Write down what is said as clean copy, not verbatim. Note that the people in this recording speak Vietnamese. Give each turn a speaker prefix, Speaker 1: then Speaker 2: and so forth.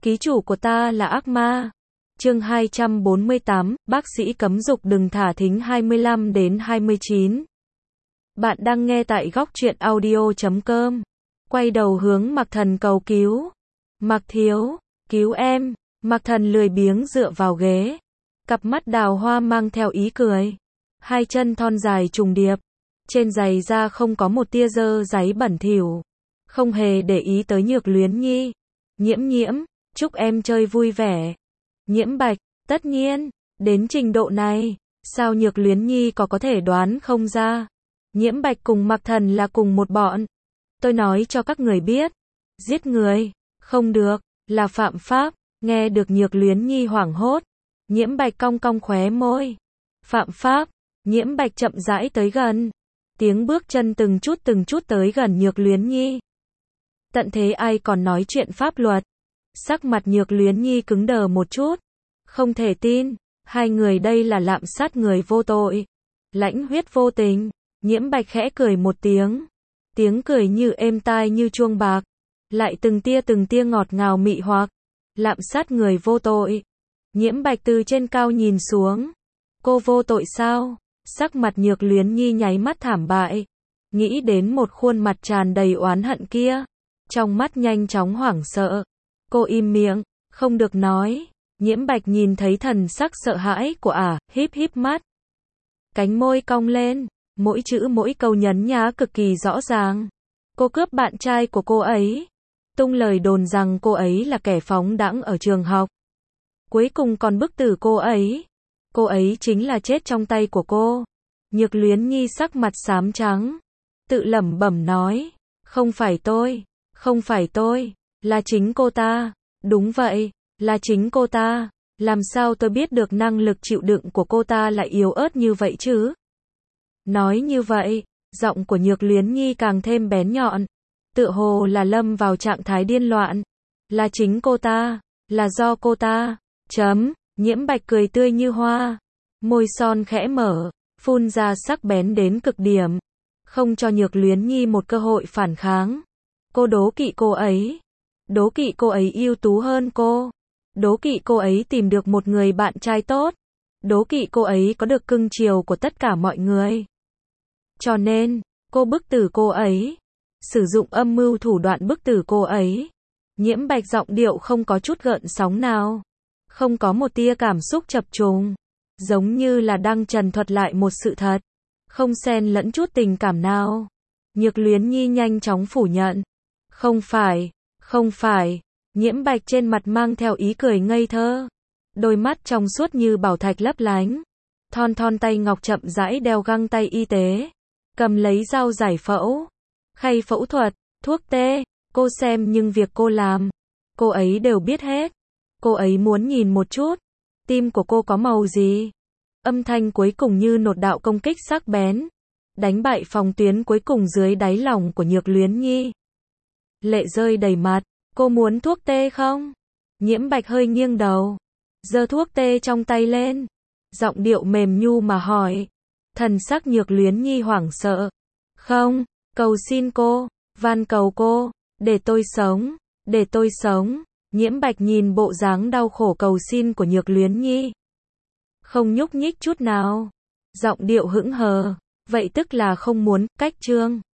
Speaker 1: Ký chủ của ta là ác ma. Chương 248, bác sĩ cấm dục đừng thả thính 25 đến 29. Bạn đang nghe tại góc truyện audio.com. Quay đầu hướng Mạc Thần cầu cứu. Mạc thiếu, cứu em. Mạc Thần lười biếng dựa vào ghế. Cặp mắt đào hoa mang theo ý cười. Hai chân thon dài trùng điệp. Trên giày da không có một tia dơ dáy bẩn thỉu. Không hề để ý tới Nhược Luyến Nhi. Nhiễm, chúc em chơi vui vẻ. Nhiễm Bạch, tất nhiên, đến trình độ này, sao Nhược Luyến Nhi có thể đoán không ra. Nhiễm Bạch cùng Mạc Thần là cùng một bọn. Tôi nói cho các người biết, giết người, không được, là phạm pháp. Nghe được Nhược Luyến Nhi hoảng hốt, Nhiễm Bạch cong cong khóe môi. Phạm pháp, Nhiễm Bạch chậm rãi tới gần. Tiếng bước chân từng chút tới gần Nhược Luyến Nhi. Tận thế ai còn nói chuyện pháp luật. Sắc mặt Nhược Luyến Nhi cứng đờ một chút. Không thể tin, hai người đây là lạm sát người vô tội. Lãnh huyết vô tình. Nhiễm Bạch khẽ cười một tiếng. Tiếng cười như êm tai như chuông bạc. Lại từng tia ngọt ngào mị hoặc. Lạm sát người vô tội. Nhiễm Bạch từ trên cao nhìn xuống. Cô vô tội sao? Sắc mặt Nhược Luyến Nhi nháy mắt thảm bại. Nghĩ đến một khuôn mặt tràn đầy oán hận kia. Trong mắt nhanh chóng hoảng sợ. Cô im miệng, không được nói. Nhiễm Bạch nhìn thấy thần sắc sợ hãi của híp mắt. Cánh môi cong lên, mỗi chữ mỗi câu nhấn nhá cực kỳ rõ ràng. Cô cướp bạn trai của cô ấy. Tung lời đồn rằng cô ấy là kẻ phóng đãng ở trường học. Cuối cùng còn bức tử cô ấy. Cô ấy chính là chết trong tay của cô. Nhược Luyến Nhi sắc mặt xám trắng. Tự lẩm bẩm nói. Không phải tôi, là chính cô ta. Đúng vậy, là chính cô ta. Làm sao tôi biết được năng lực chịu đựng của cô ta lại yếu ớt như vậy chứ? Nói như vậy, giọng của Nhược Luyến Nhi càng thêm bén nhọn. Tựa hồ là lâm vào trạng thái điên loạn. Là chính cô ta, là do cô ta. Nhiễm Bạch cười tươi như hoa. Môi son khẽ mở, phun ra sắc bén đến cực điểm. Không cho Nhược Luyến Nhi một cơ hội phản kháng. Cô đố kỵ cô ấy. Đố kỵ cô ấy ưu tú hơn cô. Đố kỵ cô ấy tìm được một người bạn trai tốt. Đố kỵ cô ấy có được cưng chiều của tất cả mọi người. Cho nên, cô bức tử cô ấy. Sử dụng âm mưu thủ đoạn bức tử cô ấy. Nhiễm Bạch giọng điệu không có chút gợn sóng nào. Không có một tia cảm xúc chập trùng. Giống như là đang trần thuật lại một sự thật. Không xen lẫn chút tình cảm nào. Nhược Luyến Nhi nhanh chóng phủ nhận. Không phải. Nhiễm Bạch trên mặt mang theo ý cười ngây thơ. Đôi mắt trong suốt như bảo thạch lấp lánh. Thon tay ngọc chậm rãi đeo găng tay y tế. Cầm lấy dao giải phẫu. Khay phẫu thuật, thuốc tê. Cô xem nhưng việc cô làm, cô ấy đều biết hết. Cô ấy muốn nhìn một chút. Tim của cô có màu gì? Âm thanh cuối cùng như nột đạo công kích sắc bén. Đánh bại phòng tuyến cuối cùng dưới đáy lòng của Nhược Luyến Nhi. Lệ rơi đầy mặt. Cô muốn thuốc tê không? Nhiễm Bạch hơi nghiêng đầu. Giơ thuốc tê trong tay lên. Giọng điệu mềm nhu mà hỏi. Thần sắc Nhược Luyến Nhi hoảng sợ. Không, cầu xin cô, van cầu cô, để tôi sống. Nhiễm Bạch nhìn bộ dáng đau khổ cầu xin của Nhược Luyến Nhi. Không nhúc nhích chút nào. Giọng điệu hững hờ. Vậy tức là không muốn, cách chương.